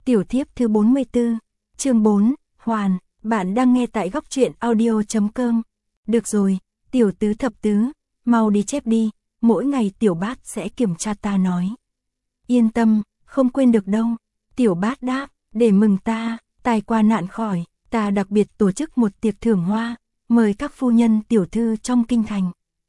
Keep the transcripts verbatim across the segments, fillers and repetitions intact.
Tiểu thiếp thứ bốn mươi tư, chương bốn, Hoàn, bạn đang nghe tại góc truyện audio chấm com. Được rồi, tiểu tứ thập tứ, mau đi chép đi, mỗi ngày tiểu bát sẽ kiểm tra ta nói. Yên tâm, không quên được đâu. Tiểu bát đáp, để mừng ta, tai qua nạn khỏi, ta đặc biệt tổ chức một tiệc thưởng hoa, mời các phu nhân tiểu thư trong kinh thành.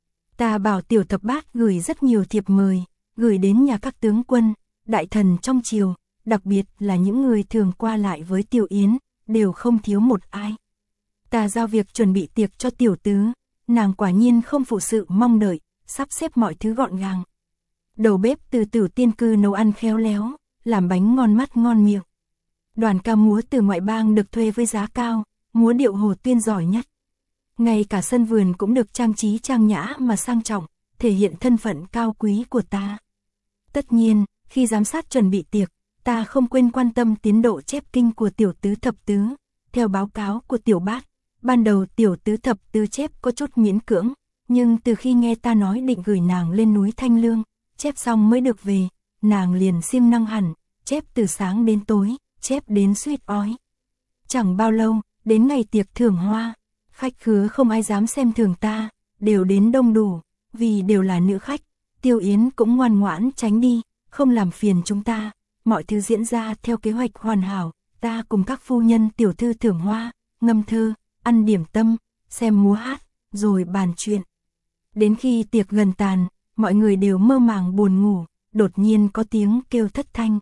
Ta bảo tiểu thập bát gửi rất nhiều thiệp mời, gửi đến nhà các tướng quân, đại thần trong triều, đặc biệt là những người thường qua lại với Tiểu Yến, đều không thiếu một ai. Ta giao việc chuẩn bị tiệc cho tiểu tứ, nàng quả nhiên không phụ sự mong đợi, sắp xếp mọi thứ gọn gàng. Đầu bếp từ Tử Tiên Cư nấu ăn khéo léo, làm bánh ngon mắt ngon miệng. Đoàn ca múa từ ngoại bang được thuê với giá cao, múa điệu Hồ Tuyên giỏi nhất. Ngay cả sân vườn cũng được trang trí trang nhã mà sang trọng, thể hiện thân phận cao quý của ta. Tất nhiên, khi giám sát chuẩn bị tiệc, ta không quên quan tâm tiến độ chép kinh của tiểu tứ thập tứ. Theo báo cáo của tiểu bát, ban đầu tiểu tứ thập tứ chép có chút miễn cưỡng, nhưng từ khi nghe ta nói định gửi nàng lên núi Thanh Lương, chép xong mới được về, nàng liền siêng năng hẳn, chép từ sáng đến tối, chép đến suýt ói. Chẳng bao lâu, đến ngày tiệc thưởng hoa, khách khứa không ai dám xem thường ta, đều đến đông đủ, vì đều là nữ khách. Tiêu Yến cũng ngoan ngoãn tránh đi, không làm phiền chúng ta. Mọi thứ diễn ra theo kế hoạch hoàn hảo, ta cùng các phu nhân tiểu thư thưởng hoa, ngâm thơ, ăn điểm tâm, xem múa hát, rồi bàn chuyện. Đến khi tiệc gần tàn, mọi người đều mơ màng buồn ngủ, đột nhiên có tiếng kêu thất thanh.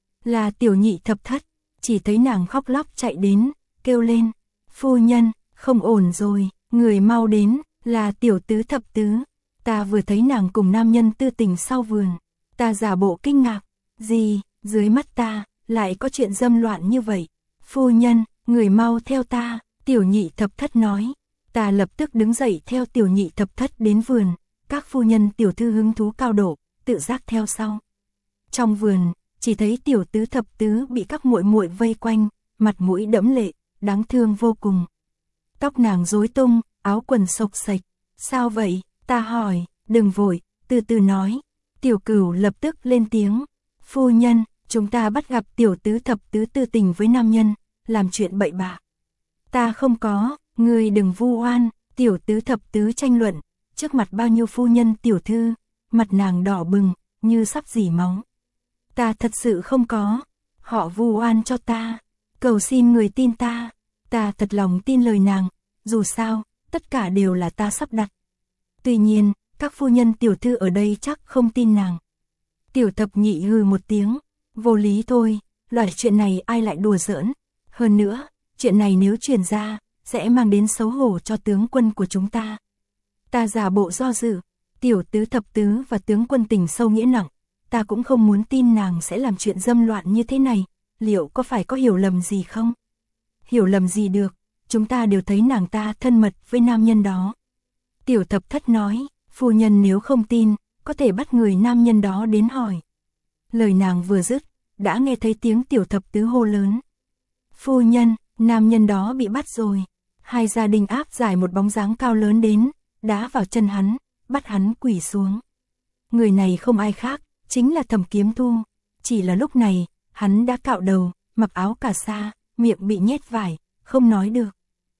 Là tiểu nhị thập thất, chỉ thấy nàng khóc lóc chạy đến, kêu lên, phu nhân, không ổn rồi, người mau đến, là tiểu tứ thập tứ. Ta vừa thấy nàng cùng nam nhân tư tình sau vườn, ta giả bộ kinh ngạc, gì, dưới mắt ta, lại có chuyện dâm loạn như vậy. Phu nhân, người mau theo ta, tiểu nhị thập thất nói. Ta lập tức đứng dậy theo tiểu nhị thập thất đến vườn, các phu nhân tiểu thư hứng thú cao độ, tự giác theo sau. Trong vườn, chỉ thấy tiểu tứ thập tứ bị các muội muội vây quanh, mặt mũi đẫm lệ, đáng thương vô cùng. Tóc nàng rối tung, áo quần xộc xệch. Sao vậy? Ta hỏi, đừng vội, từ từ nói. Tiểu Cửu lập tức lên tiếng. Phu nhân, chúng ta bắt gặp tiểu tứ thập tứ tư tình với nam nhân, làm chuyện bậy bạ. Ta không có, ngươi đừng vu oan. Tiểu tứ thập tứ tranh luận, trước mặt bao nhiêu phu nhân tiểu thư, mặt nàng đỏ bừng, như sắp rỉ máu. Ta thật sự không có, họ vu oan cho ta, cầu xin người tin ta. Ta thật lòng tin lời nàng, dù sao, tất cả đều là ta sắp đặt. Tuy nhiên, các phu nhân tiểu thư ở đây chắc không tin nàng. Tiểu thập nhị hừ một tiếng, vô lý thôi, loại chuyện này ai lại đùa giỡn. Hơn nữa, chuyện này nếu truyền ra, sẽ mang đến xấu hổ cho tướng quân của chúng ta. Ta giả bộ do dự, tiểu tứ thập tứ và tướng quân tình sâu nghĩa nặng, ta cũng không muốn tin nàng sẽ làm chuyện dâm loạn như thế này, liệu có phải có hiểu lầm gì không? Hiểu lầm gì được, chúng ta đều thấy nàng ta thân mật với nam nhân đó. Tiểu thập thất nói, phu nhân nếu không tin, có thể bắt người nam nhân đó đến hỏi. Lời nàng vừa dứt, đã nghe thấy tiếng tiểu thập tứ hô lớn. Phu nhân, nam nhân đó bị bắt rồi. Hai gia đình áp giải một bóng dáng cao lớn đến, đá vào chân hắn, bắt hắn quỳ xuống. Người này không ai khác, chính là Thẩm Kiếm Thu. Chỉ là lúc này, hắn đã cạo đầu, mặc áo cà sa, miệng bị nhét vải, không nói được.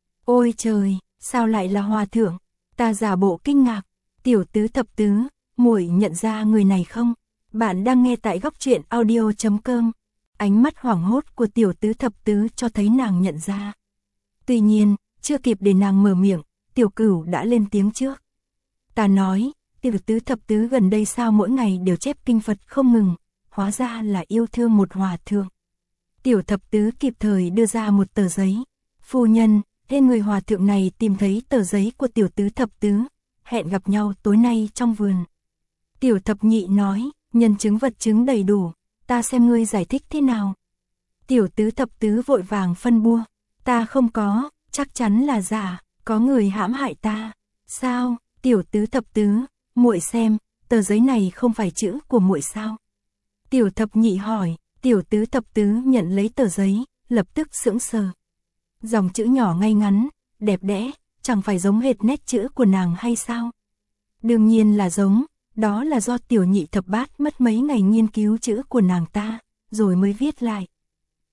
Ôi trời, sao lại là hòa thượng? Ta giả bộ kinh ngạc. Tiểu tứ thập tứ, muội nhận ra người này không? Bạn đang nghe tại góc truyện audio chấm com. Ánh mắt hoảng hốt của tiểu tứ thập tứ cho thấy nàng nhận ra. Tuy nhiên, chưa kịp để nàng mở miệng, Tiểu Cửu đã lên tiếng trước. Ta nói, tiểu tứ thập tứ gần đây sao mỗi ngày đều chép kinh Phật không ngừng, hóa ra là yêu thương một hòa thượng. Tiểu thập tứ kịp thời đưa ra một tờ giấy. Phu nhân, tên người hòa thượng này tìm thấy tờ giấy của tiểu tứ thập tứ, hẹn gặp nhau tối nay trong vườn. Tiểu thập nhị nói, nhân chứng vật chứng đầy đủ, ta xem ngươi giải thích thế nào. Tiểu tứ thập tứ vội vàng phân bua, ta không có, chắc chắn là giả, có người hãm hại ta. Sao? Tiểu tứ thập tứ, muội xem, tờ giấy này không phải chữ của muội sao? Tiểu thập nhị hỏi. Tiểu tứ thập tứ nhận lấy tờ giấy, lập tức sững sờ. Dòng chữ nhỏ ngay ngắn, đẹp đẽ, chẳng phải giống hệt nét chữ của nàng hay sao? Đương nhiên là giống, đó là do tiểu nhị thập bát mất mấy ngày nghiên cứu chữ của nàng ta, rồi mới viết lại.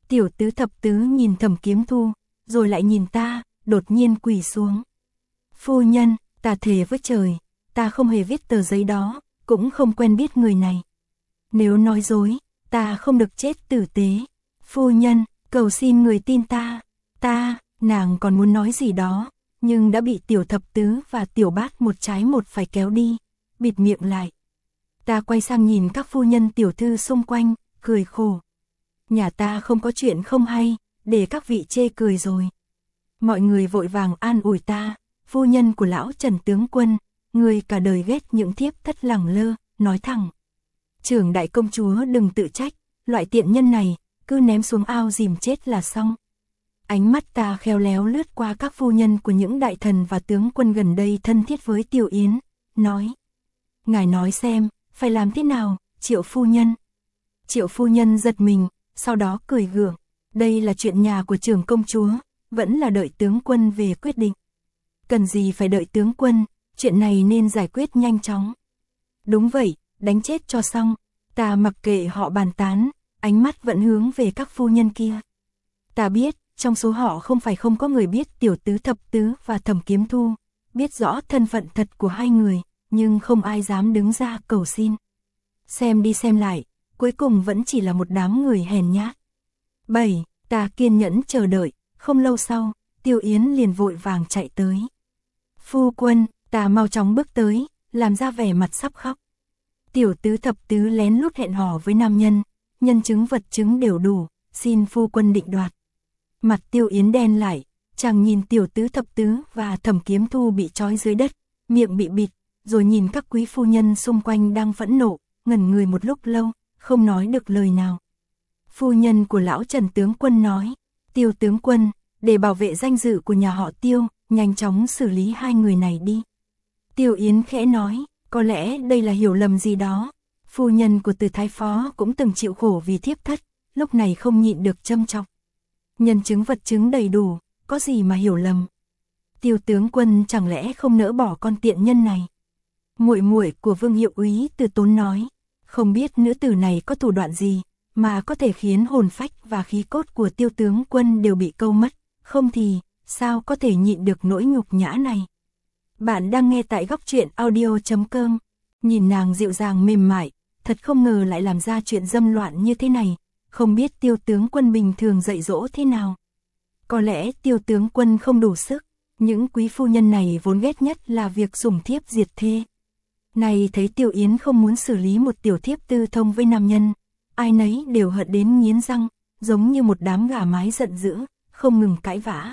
Tiểu tứ thập tứ nhìn Thẩm Kiếm Thu, rồi lại nhìn ta, đột nhiên quỳ xuống. Phu nhân, ta thề với trời, ta không hề viết tờ giấy đó, cũng không quen biết người này. Nếu nói dối, ta không được chết tử tế. Phu nhân, cầu xin người tin ta. Ta, nàng còn muốn nói gì đó, nhưng đã bị tiểu thập tứ và tiểu bát một trái một phải kéo đi, bịt miệng lại. Ta quay sang nhìn các phu nhân tiểu thư xung quanh, cười khổ. Nhà ta không có chuyện không hay, để các vị chê cười rồi. Mọi người vội vàng an ủi ta, phu nhân của lão Trần tướng quân, người cả đời ghét những thiếp thất lẳng lơ, nói thẳng. Trưởng đại công chúa đừng tự trách, loại tiện nhân này, cứ ném xuống ao dìm chết là xong. Ánh mắt ta khéo léo lướt qua các phu nhân của những đại thần và tướng quân gần đây thân thiết với Tiểu Yến, nói. Ngài nói xem, phải làm thế nào, Triệu phu nhân? Triệu phu nhân giật mình, sau đó cười gượng. Đây là chuyện nhà của trưởng công chúa, vẫn là đợi tướng quân về quyết định. Cần gì phải đợi tướng quân, chuyện này nên giải quyết nhanh chóng. Đúng vậy, đánh chết cho xong. Ta mặc kệ họ bàn tán, ánh mắt vẫn hướng về các phu nhân kia. Ta biết, trong số họ không phải không có người biết tiểu tứ thập tứ và Thẩm Kiếm Thu, biết rõ thân phận thật của hai người, nhưng không ai dám đứng ra cầu xin. Xem đi xem lại, cuối cùng vẫn chỉ là một đám người hèn nhát. bảy. Ta kiên nhẫn chờ đợi, không lâu sau, Tiêu Yến liền vội vàng chạy tới. Phu quân, ta mau chóng bước tới, làm ra vẻ mặt sắp khóc. Tiểu tứ thập tứ lén lút hẹn hò với nam nhân, nhân chứng vật chứng đều đủ, xin phu quân định đoạt. Mặt Tiêu Yến đen lại, chàng nhìn tiểu tứ thập tứ và Thẩm Kiếm Thu bị trói dưới đất, miệng bị bịt, rồi nhìn các quý phu nhân xung quanh đang phẫn nộ, ngẩn người một lúc lâu, không nói được lời nào. Phu nhân của lão Trần tướng quân nói, Tiêu tướng quân, để bảo vệ danh dự của nhà họ Tiêu, nhanh chóng xử lý hai người này đi. Tiêu Yến khẽ nói, có lẽ đây là hiểu lầm gì đó. Phu nhân của Từ Thái Phó cũng từng chịu khổ vì thiếp thất, lúc này không nhịn được châm chọc. Nhân chứng vật chứng đầy đủ, có gì mà hiểu lầm. Tiêu tướng quân chẳng lẽ không nỡ bỏ con tiện nhân này. Muội muội của Vương hiệu úy Từ Tốn nói, không biết nữ tử này có thủ đoạn gì, mà có thể khiến hồn phách và khí cốt của Tiêu tướng quân đều bị câu mất, không thì, sao có thể nhịn được nỗi nhục nhã này. Bạn đang nghe tại góc truyện audio chấm com, nhìn nàng dịu dàng mềm mại, thật không ngờ lại làm ra chuyện dâm loạn như thế này, không biết Tiêu tướng quân bình thường dạy dỗ thế nào. Có lẽ Tiêu tướng quân không đủ sức, những quý phu nhân này vốn ghét nhất là việc sủng thiếp diệt thê. Này thấy Tiêu Yến không muốn xử lý một tiểu thiếp tư thông với nam nhân, ai nấy đều hận đến nghiến răng, giống như một đám gà mái giận dữ, không ngừng cãi vã.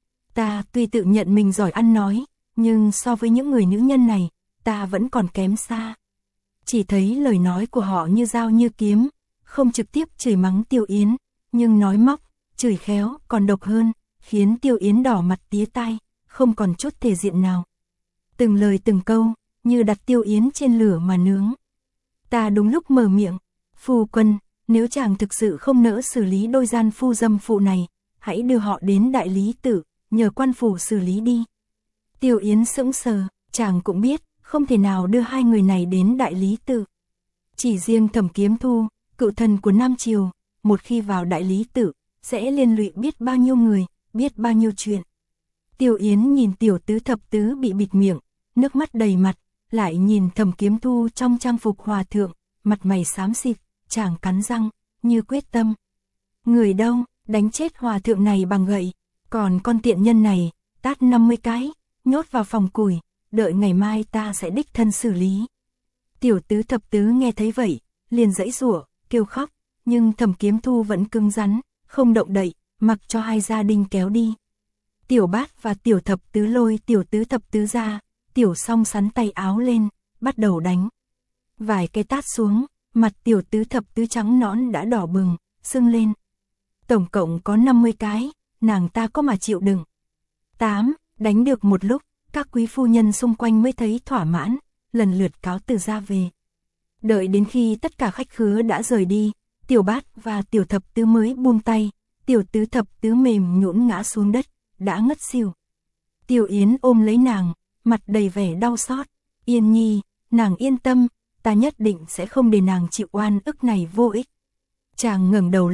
Ta tuy tự nhận mình giỏi ăn nói, nhưng so với những người nữ nhân này, ta vẫn còn kém xa. Chỉ thấy lời nói của họ như dao như kiếm, không trực tiếp chửi mắng Tiêu Yến, nhưng nói móc, chửi khéo còn độc hơn, khiến Tiêu Yến đỏ mặt tía tai, không còn chút thể diện nào. Từng lời từng câu, như đặt Tiêu Yến trên lửa mà nướng. Ta đúng lúc mở miệng, phu quân, nếu chàng thực sự không nỡ xử lý đôi gian phu dâm phụ này, hãy đưa họ đến đại lý tự, nhờ quan phủ xử lý đi. Tiêu Yến sững sờ, chàng cũng biết, không thể nào đưa hai người này đến đại lý tự. Chỉ riêng Thẩm Kiếm Thu, cựu thần của Nam Triều, một khi vào đại lý tự, sẽ liên lụy biết bao nhiêu người, biết bao nhiêu chuyện. Tiêu Yến nhìn tiểu tứ thập tứ bị bịt miệng, nước mắt đầy mặt, lại nhìn Thẩm Kiếm Thu trong trang phục hòa thượng, mặt mày xám xịt, chàng cắn răng, như quyết tâm. Người đâu, đánh chết hòa thượng này bằng gậy, còn con tiện nhân này, tát năm mươi cái, nhốt vào phòng củi, đợi ngày mai ta sẽ đích thân xử lý. Tiểu tứ thập tứ nghe thấy vậy, liền giãy giụa, kêu khóc, nhưng Thẩm Kiếm Thu vẫn cứng rắn, không động đậy, mặc cho hai gia đình kéo đi. Tiểu bát và tiểu thập tứ lôi tiểu tứ thập tứ ra, tiểu song sắn tay áo lên, bắt đầu đánh. Vài cái tát xuống, mặt tiểu tứ thập tứ trắng nõn đã đỏ bừng, sưng lên. Tổng cộng có năm mươi cái, nàng ta có mà chịu đựng. tám. Đánh được một lúc, các quý phu nhân xung quanh mới thấy thỏa mãn, lần lượt cáo từ ra về. Đợi đến khi tất cả khách khứa đã rời đi, tiểu bát và tiểu thập tứ mới buông tay, tiểu tứ thập tứ mềm nhũn ngã xuống đất, đã ngất xỉu. Tiêu Yến ôm lấy nàng, mặt đầy vẻ đau xót. Yên nhi, nàng yên tâm, ta nhất định sẽ không để nàng chịu oan ức này vô ích. Chàng ngẩng đầu lên,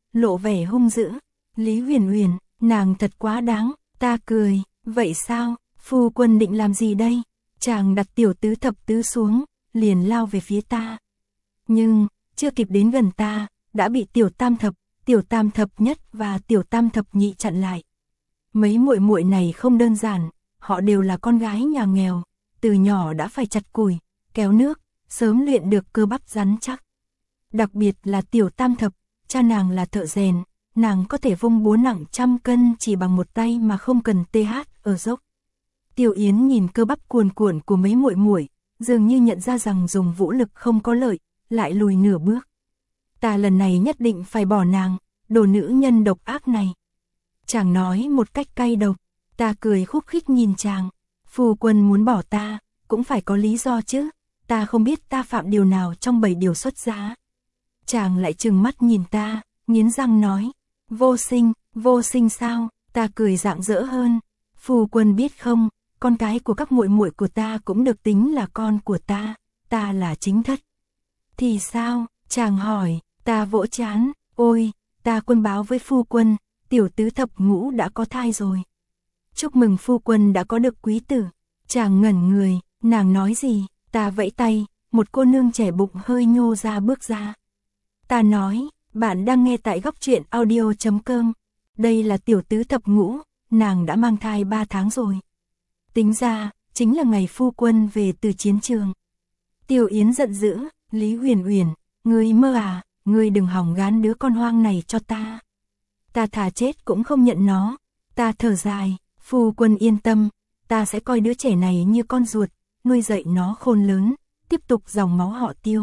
lộ vẻ hung dữ. Lý Huyền Huyền, nàng thật quá đáng, ta cười, vậy sao, phu quân định làm gì đây? Chàng đặt tiểu tứ thập tứ xuống, liền lao về phía ta. Nhưng, chưa kịp đến gần ta, đã bị tiểu tam thập, tiểu tam thập nhất và tiểu tam thập nhị chặn lại. Mấy muội muội này không đơn giản, họ đều là con gái nhà nghèo, từ nhỏ đã phải chặt củi, kéo nước, sớm luyện được cơ bắp rắn chắc. Đặc biệt là tiểu tam thập, cha nàng là thợ rèn, nàng có thể vung búa nặng trăm cân chỉ bằng một tay mà không cần tê hát ở dốc. Tiêu Yến nhìn cơ bắp cuồn cuộn của mấy muội muội, dường như nhận ra rằng dùng vũ lực không có lợi, lại lùi nửa bước. Ta lần này nhất định phải bỏ nàng, đồ nữ nhân độc ác này. Chàng nói một cách cay độc, ta cười khúc khích nhìn chàng. Phu quân muốn bỏ ta, cũng phải có lý do chứ, ta không biết ta phạm điều nào trong bảy điều xuất giá. Chàng lại trừng mắt nhìn ta, nghiến răng nói, vô sinh, vô sinh sao? Ta cười rạng rỡ hơn. Phu quân biết không, con cái của các muội muội của ta cũng được tính là con của ta, ta là chính thất. Thì sao? Chàng hỏi. Ta vỗ chán, ôi, ta quân báo với phu quân, tiểu tứ thập ngũ đã có thai rồi. Chúc mừng phu quân đã có được quý tử. Chàng ngẩn người, nàng nói gì? Ta vẫy tay, một cô nương trẻ bụng hơi nhô ra bước ra. Ta nói, bạn đang nghe tại góc truyện audio chấm com. Đây là tiểu tứ thập ngũ, nàng đã mang thai ba tháng rồi. Tính ra, chính là ngày phu quân về từ chiến trường. Tiêu Yến giận dữ, Lý Huyền Huyền, ngươi mơ à, ngươi đừng hỏng gán đứa con hoang này cho ta. Ta thà chết cũng không nhận nó. Ta thở dài, phu quân yên tâm, ta sẽ coi đứa trẻ này như con ruột, nuôi dạy nó khôn lớn, tiếp tục dòng máu họ Tiêu.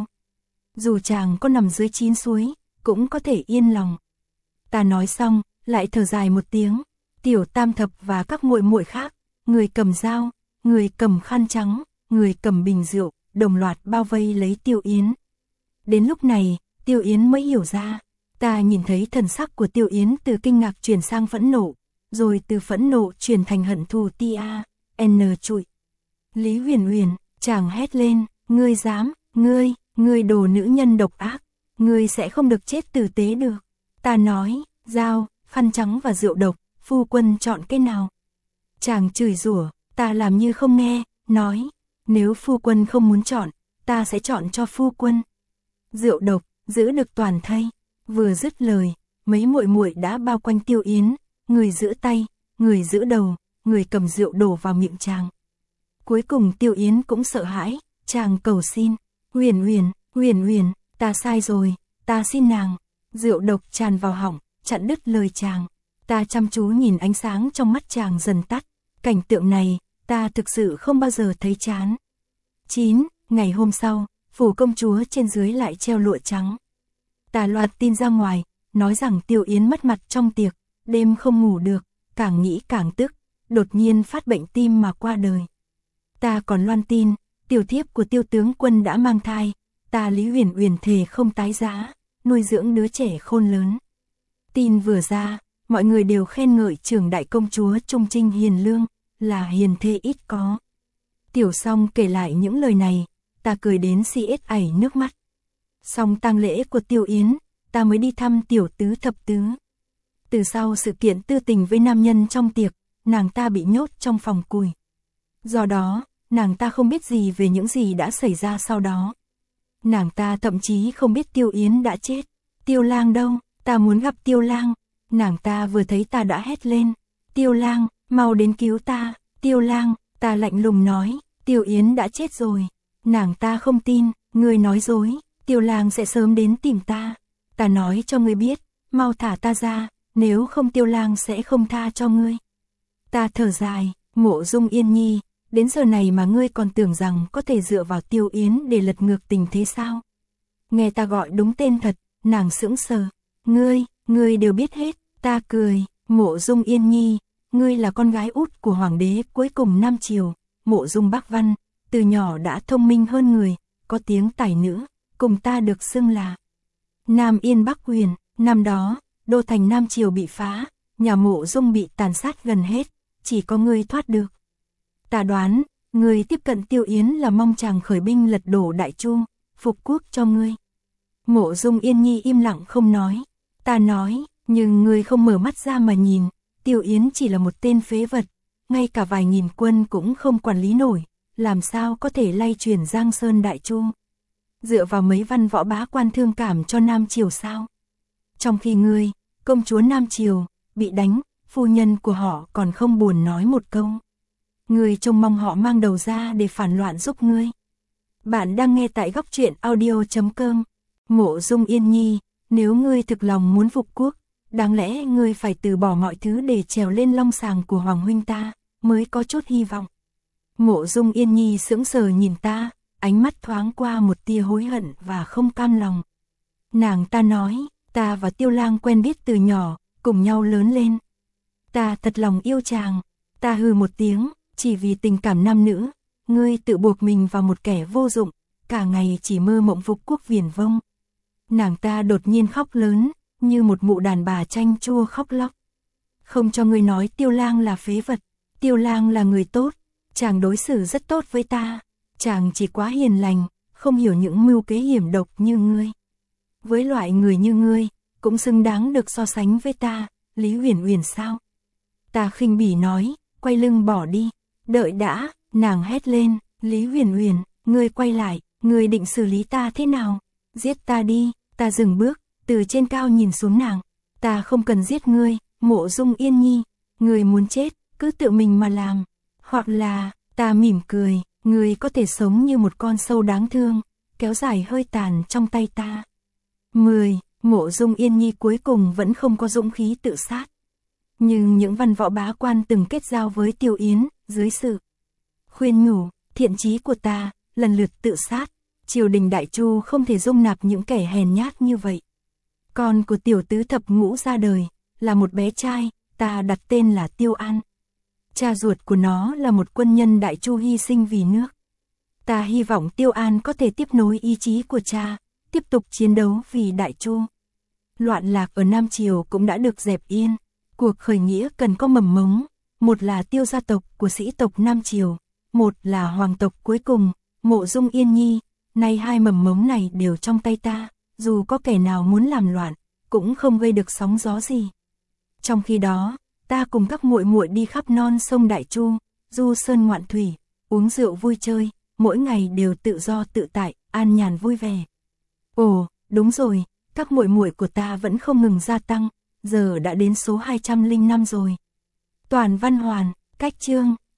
Dù chàng có nằm dưới chín suối, cũng có thể yên lòng. Ta nói xong, lại thở dài một tiếng. Tiểu tam thập và các muội muội khác, người cầm dao, người cầm khăn trắng, người cầm bình rượu, đồng loạt bao vây lấy Tiêu Yến. Đến lúc này, Tiêu Yến mới hiểu ra. Ta nhìn thấy thần sắc của Tiêu Yến từ kinh ngạc chuyển sang phẫn nộ, rồi từ phẫn nộ chuyển thành hận thù tia, n trụi. Lý Huyền Huyền, chàng hét lên, ngươi dám, ngươi, ngươi đồ nữ nhân độc ác, ngươi sẽ không được chết tử tế được. Ta nói, dao, khăn trắng và rượu độc, phu quân chọn cái nào? Chàng chửi rủa, ta làm như không nghe, nói, nếu phu quân không muốn chọn, ta sẽ chọn cho phu quân. Rượu độc, giữ được toàn thây. Vừa dứt lời, mấy muội muội đã bao quanh Tiêu Yến, người giữ tay, người giữ đầu, người cầm rượu đổ vào miệng chàng. Cuối cùng Tiêu Yến cũng sợ hãi, chàng cầu xin, Huyền Huyền, Huyền Huyền, ta sai rồi, ta xin nàng. Rượu độc tràn vào họng, chặn đứt lời chàng. Ta chăm chú nhìn ánh sáng trong mắt chàng dần tắt, cảnh tượng này, ta thực sự không bao giờ thấy chán. chín. Ngày hôm sau, phủ công chúa trên dưới lại treo lụa trắng. Ta loạt tin ra ngoài, nói rằng Tiêu Yến mất mặt trong tiệc, đêm không ngủ được, càng nghĩ càng tức, đột nhiên phát bệnh tim mà qua đời. Ta còn loan tin, tiểu thiếp của Tiêu tướng quân đã mang thai, ta Lý Huyền Huyền thề không tái giá, nuôi dưỡng đứa trẻ khôn lớn. Tin vừa ra, mọi người đều khen ngợi trưởng đại công chúa trung trinh hiền lương, là hiền thê ít có. Tiểu Song kể lại những lời này, ta cười đến si ết ảy nước mắt. Xong tang lễ của Tiêu Yến, ta mới đi thăm tiểu tứ thập tứ. Từ sau sự kiện tư tình với nam nhân trong tiệc, nàng ta bị nhốt trong phòng cùi. Do đó, nàng ta không biết gì về những gì đã xảy ra sau đó. Nàng ta thậm chí không biết Tiêu Yến đã chết. Tiêu Lang đâu? Ta muốn gặp Tiêu Lang. Nàng ta vừa thấy ta đã hét lên. Tiêu Lang, mau đến cứu ta. Tiêu Lang, ta lạnh lùng nói, Tiêu Yến đã chết rồi. Nàng ta không tin, ngươi nói dối, Tiêu Lang sẽ sớm đến tìm ta. Ta nói cho ngươi biết, mau thả ta ra, nếu không Tiêu Lang sẽ không tha cho ngươi. Ta thở dài, Mộ Dung Yên Nhi, đến giờ này mà ngươi còn tưởng rằng có thể dựa vào Tiêu Yến để lật ngược tình thế sao? Nghe ta gọi đúng tên thật, nàng sững sờ. Ngươi, ngươi đều biết hết. Ta cười, Mộ Dung Yên Nhi, ngươi là con gái út của hoàng đế cuối cùng Nam Triều, Mộ Dung Bắc Văn, từ nhỏ đã thông minh hơn người, có tiếng tài nữ, cùng ta được xưng là Nam Yên Bắc Huyền. Năm đó, đô thành Nam Triều bị phá, nhà Mộ Dung bị tàn sát gần hết, chỉ có ngươi thoát được. Ta đoán, ngươi tiếp cận Tiêu Yến là mong chàng khởi binh lật đổ Đại Chu, phục quốc cho ngươi. Mộ Dung Yên Nhi im lặng không nói. Ta nói, nhưng ngươi không mở mắt ra mà nhìn, Tiêu Yến chỉ là một tên phế vật, ngay cả vài nghìn quân cũng không quản lý nổi, làm sao có thể lay chuyển Giang Sơn Đại Chu. Dựa vào mấy văn võ bá quan thương cảm cho Nam Triều sao? Trong khi ngươi, công chúa Nam Triều, bị đánh, phu nhân của họ còn không buồn nói một câu. Ngươi trông mong họ mang đầu ra để phản loạn giúp ngươi. Bạn đang nghe tại góc truyện audio chấm com. Mộ Dung Yên Nhi, nếu ngươi thực lòng muốn phục quốc, đáng lẽ ngươi phải từ bỏ mọi thứ để trèo lên long sàng của Hoàng huynh ta, mới có chút hy vọng. Mộ Dung Yên Nhi sững sờ nhìn ta, ánh mắt thoáng qua một tia hối hận và không cam lòng. Nàng ta nói, ta và Tiêu Lang quen biết từ nhỏ, cùng nhau lớn lên. Ta thật lòng yêu chàng, ta hừ một tiếng, chỉ vì tình cảm nam nữ, ngươi tự buộc mình vào một kẻ vô dụng, cả ngày chỉ mơ mộng phục quốc viển vông. Nàng ta đột nhiên khóc lớn, như một mụ đàn bà chanh chua khóc lóc. Không cho ngươi nói Tiêu Lang là phế vật, Tiêu Lang là người tốt, chàng đối xử rất tốt với ta, chàng chỉ quá hiền lành, không hiểu những mưu kế hiểm độc như ngươi. Với loại người như ngươi, cũng xứng đáng được so sánh với ta, Lý Uyển Uyển sao? Ta khinh bỉ nói, quay lưng bỏ đi. Đợi đã, nàng hét lên, Lý Uyển Uyển, ngươi quay lại, ngươi định xử lý ta thế nào? Giết ta đi. Ta dừng bước, từ trên cao nhìn xuống nàng. Ta không cần giết ngươi, Mộ Dung Yên Nhi, ngươi muốn chết, cứ tự mình mà làm. Hoặc là, ta mỉm cười, ngươi có thể sống như một con sâu đáng thương, kéo dài hơi tàn trong tay ta. mười. Mộ Dung Yên Nhi cuối cùng vẫn không có dũng khí tự sát. Nhưng những văn võ bá quan từng kết giao với Tiêu Yến, dưới sự khuyên nhủ, thiện chí của ta, lần lượt tự sát. Triều đình Đại Chu không thể dung nạp những kẻ hèn nhát như vậy. Con của tiểu tứ thập ngũ ra đời, là một bé trai, ta đặt tên là Tiêu An. Cha ruột của nó là một quân nhân Đại Chu hy sinh vì nước. Ta hy vọng Tiêu An có thể tiếp nối ý chí của cha, tiếp tục chiến đấu vì Đại Chu. Loạn lạc ở Nam Triều cũng đã được dẹp yên. Cuộc khởi nghĩa cần có mầm mống, một là Tiêu gia tộc của sĩ tộc Nam Triều, một là hoàng tộc cuối cùng, Mộ Dung Yên Nhi. Nay hai mầm mống này đều trong tay ta, dù có kẻ nào muốn làm loạn, cũng không gây được sóng gió gì. Trong khi đó, ta cùng các muội muội đi khắp non sông Đại Chu, du sơn ngoạn thủy, uống rượu vui chơi, mỗi ngày đều tự do tự tại, an nhàn vui vẻ. Ồ, đúng rồi, các muội muội của ta vẫn không ngừng gia tăng, giờ đã đến số hai trăm lẻ năm rồi. Toàn văn hoàn, cách chương